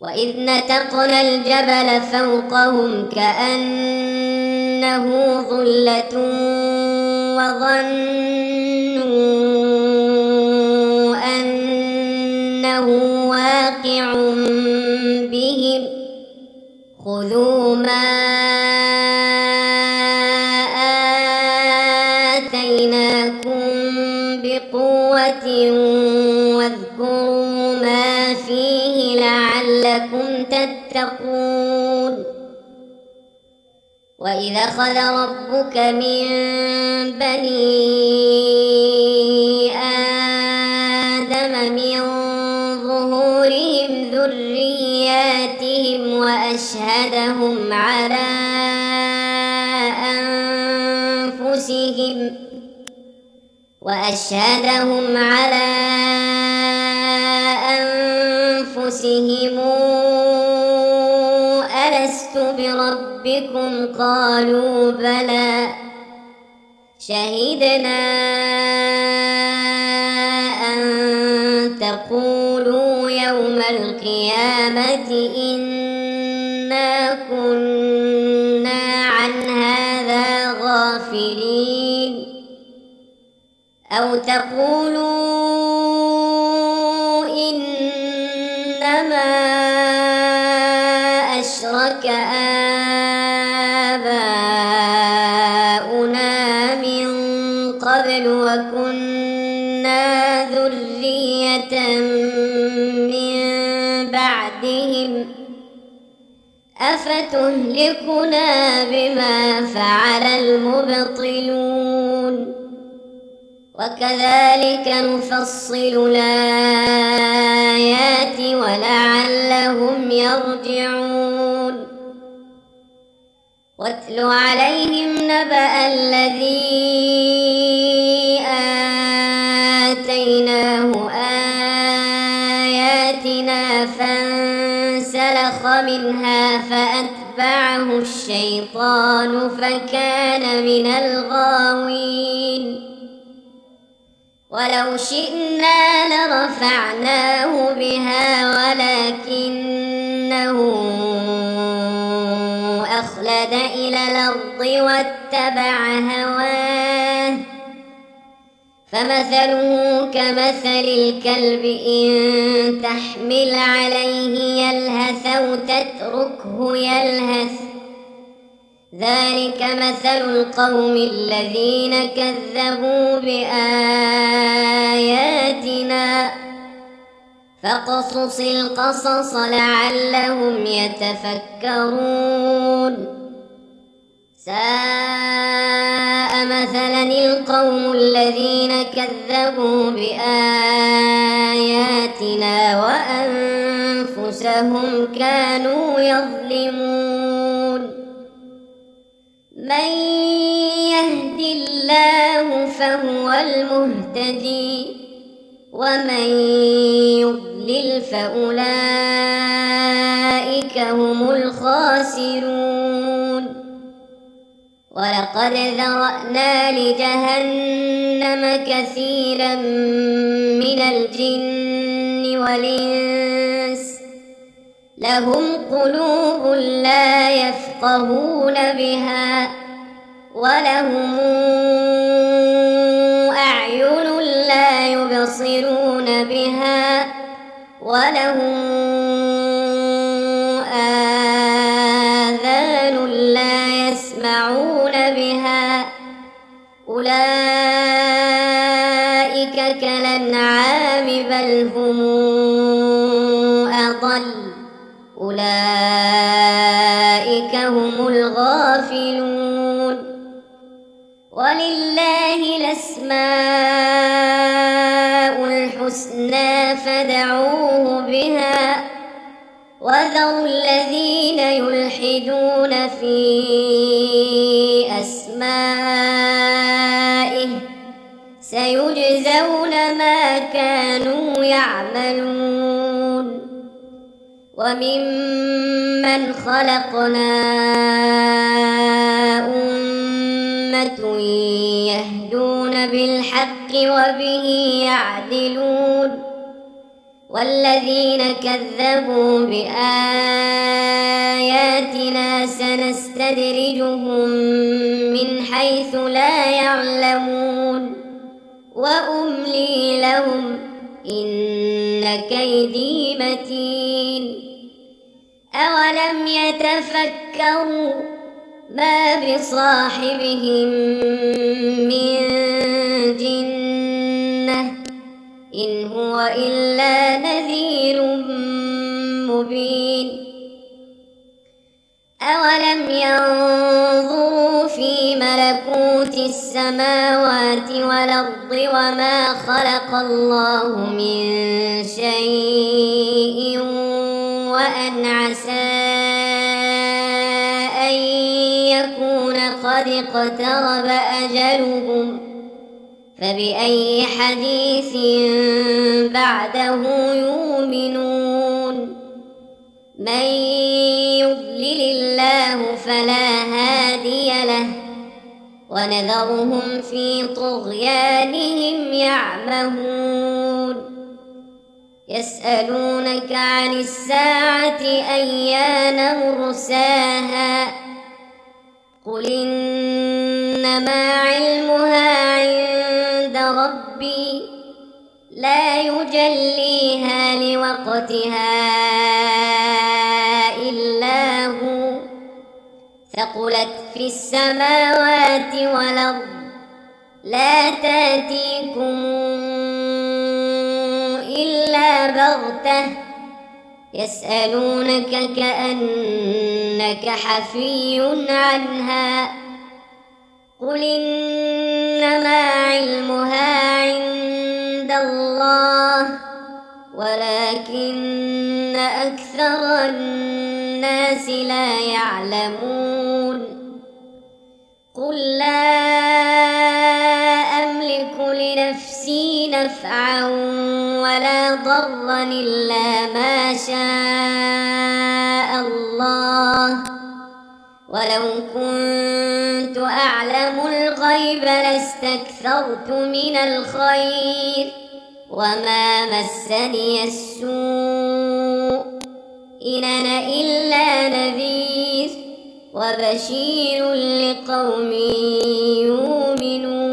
وإذ نتقنا الجبل فوقهم كأنه ظلة وظنوا أنه واقع بهم خذوا ما آتيناكم بقوة واذكروا ما فيه لعلكم تتقون. وإذا أخذ ربك من بني آدم من ظهورهم ذرياتهم وأشهدهم على أنفسهم ألست بربكم قالوا بلى شهدنا أن تقولوا يوم القيامة إنا كنا عن هذا غافلين أو تقولوا إنما أشرك آباؤنا من قبل وكنا ذرية من بعدهم أفتهلكنا بما فعل المبطلون وكذلك نفصل الآيات ولعلهم يرجعون. واتل عليهم نبأ الذي آتيناه آياتنا فانسلخ منها فأتبعه الشيطان فكان من الغاوين. ولو شئنا لرفعناه بها ولكنه أخلد إلى الأرض واتبع هواه فمثله كمثل الكلب إن تحمل عليه يلهث أو تتركه يلهث ذلك مثل القوم الذين كذبوا بآياتنا فاقصص القصص لعلهم يتفكرون. ساء مثلا القوم الذين كذبوا بآياتنا وأنفسهم كانوا يظلمون. من يهد الله فهو المهتدي ومن يضلل فأولئك هم الخاسرون. ولقد ذرأنا لجهنم كثيرا من الجن والإنس لهم قلوب لا يفقهون بها ولهم أعين لا يبصرون بها ولهم آذان لا يسمعون بها أولئك كالأنعام بل هم أضل أولئك هم الغافلون. ولله الأسماء الحسنى فادعوه بها وذروا الذين يلحدون في أسمائه سيجزون ما كانوا يعملون. وممن خلقنا أمة يهدون بالحق وبه يعدلون والذين كذبوا بآياتنا سنستدرجهم من حيث لا يعلمون وأملي لهم إن كيدي متين أولم يتفكروا ما بصاحبهم من جنة إن هو إلا نذير مبين أولم ينظروا في ملكوت السماوات والأرض وما خلق الله من شيء وأن عسى أن يكون قد اقترب أجلهم فبأي حديث بعده يؤمنون من يضلل الله فلا هادي له ونذرهم في طغيانهم يعمهون يسألونك عن الساعة أيان مرساها قل إنما علمها عند ربي لا يجليها لوقتها إلا هو ثقلت في السماوات والأرض لا تأتيكم إلا بغتة يسألونك كأنك حفي عنها قل إنما علمها عند الله ولكن أكثر الناس لا يعلمون قل لا أملك لنفسي نفعا ولا ضرا إلا ما شاء الله ولو كنت أعلم الغيب لاستكثرت من الخير وما مسني السوء إن أنا إلا نذير وبشير لقوم يؤمنون